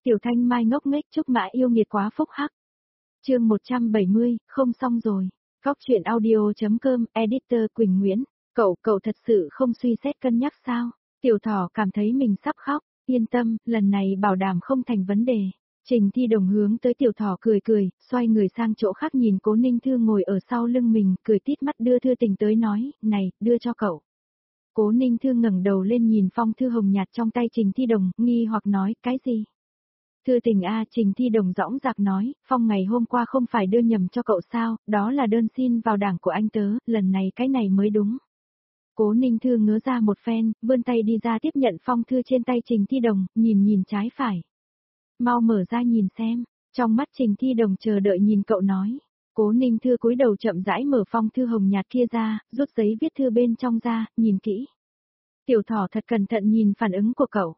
Tiểu Thanh Mai ngốc nghếch Trúc Mã yêu nghiệt quá phúc hắc. Chương 170, không xong rồi. Góc truyện audio.com, editor Quỳnh Nguyễn. Cậu thật sự không suy xét cân nhắc sao? Tiểu Thỏ cảm thấy mình sắp khóc. Yên tâm, lần này bảo đảm không thành vấn đề. Trình Thi Đồng hướng tới Tiểu Thỏ cười, xoay người sang chỗ khác nhìn Cố Ninh Thư ngồi ở sau lưng mình, cười tít mắt đưa thư tình tới nói, này, đưa cho cậu. Cố Ninh Thư ngẩng đầu lên nhìn phong thư hồng nhạt trong tay Trình Thi Đồng, nghi hoặc nói, cái gì? Thư tình a, Trình Thi Đồng dõng dạc nói, phong ngày hôm qua không phải đưa nhầm cho cậu sao, đó là đơn xin vào đảng của anh tớ, lần này cái này mới đúng. Cố Ninh Thư ngớ ra một phen, vươn tay đi ra tiếp nhận phong thư trên tay Trình Thi Đồng, nhìn trái phải. Mau mở ra nhìn xem, trong mắt Trình Thi Đồng chờ đợi nhìn cậu nói. Cố Ninh Thư cúi đầu chậm rãi mở phong thư hồng nhạt kia ra, rút giấy viết thư bên trong ra, nhìn kỹ. Tiểu Thỏ thật cẩn thận nhìn phản ứng của cậu.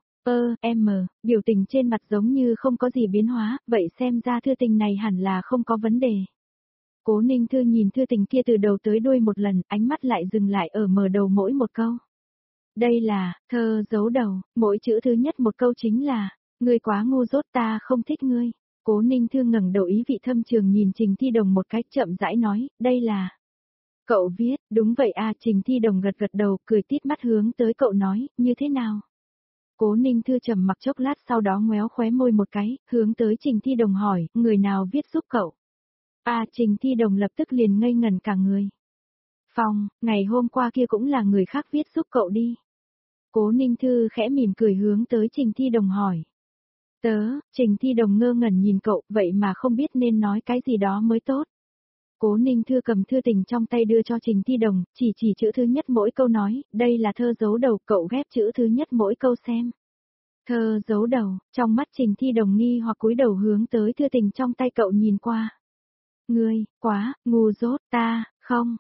Biểu tình trên mặt giống như không có gì biến hóa, vậy xem ra thư tình này hẳn là không có vấn đề. Cố Ninh Thư nhìn thư tình kia từ đầu tới đuôi một lần, ánh mắt lại dừng lại ở mở đầu mỗi một câu. Đây là, thơ dấu đầu, mỗi chữ thứ nhất một câu chính là, ngươi quá ngu dốt ta không thích ngươi. Cố Ninh Thư ngẩng đầu ý vị thâm trường nhìn Trình Thi Đồng một cách chậm rãi nói, đây là. Cậu viết, đúng vậy à, Trình Thi Đồng gật đầu, cười tít mắt hướng tới cậu nói, như thế nào? Cố Ninh Thư trầm mặc chốc lát sau đó ngoéo khóe môi một cái, hướng tới Trình Thi Đồng hỏi, người nào viết giúp cậu? Trình Thi Đồng lập tức liền ngây ngẩn cả người. Phong, ngày hôm qua kia cũng là người khác viết giúp cậu đi. Cố Ninh Thư khẽ mỉm cười hướng tới Trình Thi Đồng hỏi. Trình Thi Đồng ngơ ngẩn nhìn cậu, vậy mà không biết nên nói cái gì đó mới tốt. Cố Ninh Thư cầm thư tình trong tay đưa cho Trình Thi Đồng, chỉ chữ thứ nhất mỗi câu nói, đây là thơ dấu đầu, cậu ghép chữ thứ nhất mỗi câu xem. Thơ dấu đầu, trong mắt Trình Thi Đồng nghi hoặc cúi đầu hướng tới thư tình trong tay cậu nhìn qua. Ngươi, quá, ngu dốt, ta, không,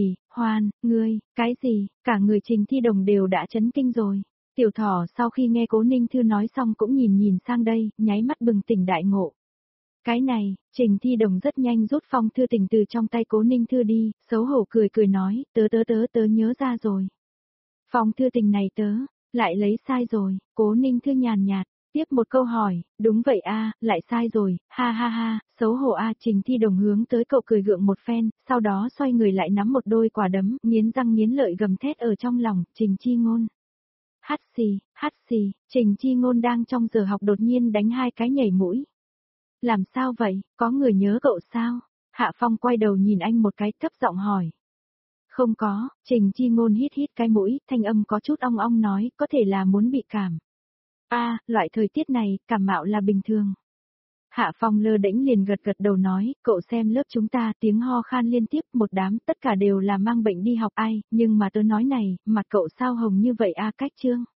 ngươi, cái gì, cả người Trình Thi Đồng đều đã chấn kinh rồi. Tiểu Thỏ sau khi nghe Cố Ninh Thư nói xong cũng nhìn sang đây, nháy mắt bừng tỉnh đại ngộ. Cái này, Trình Thi Đồng rất nhanh rút phong thư tình từ trong tay Cố Ninh Thư đi, xấu hổ cười nói, tớ nhớ ra rồi. Phong thư tình này tớ, lại lấy sai rồi, Cố Ninh Thư nhàn nhạt, tiếp một câu hỏi, đúng vậy lại sai rồi, ha, xấu hổ Trình Thi Đồng hướng tới cậu cười gượng một phen, sau đó xoay người lại nắm một đôi quả đấm, nghiến răng nghiến lợi gầm thét ở trong lòng, Trình Chi Ngôn. Hát xì, Trình Chi Ngôn đang trong giờ học đột nhiên đánh hai cái nhảy mũi. Làm sao vậy, có người nhớ cậu sao? Hạ Phong quay đầu nhìn anh một cái thấp giọng hỏi. Không có, Trình Chi Ngôn hít cái mũi, thanh âm có chút ong ong nói, có thể là muốn bị cảm. Loại thời tiết này, cảm mạo là bình thường. Hạ Phong lơ đễnh liền gật đầu nói, cậu xem lớp chúng ta tiếng ho khan liên tiếp một đám, tất cả đều là mang bệnh đi học nhưng mà tớ nói này, mặt cậu sao hồng như vậy cách chương.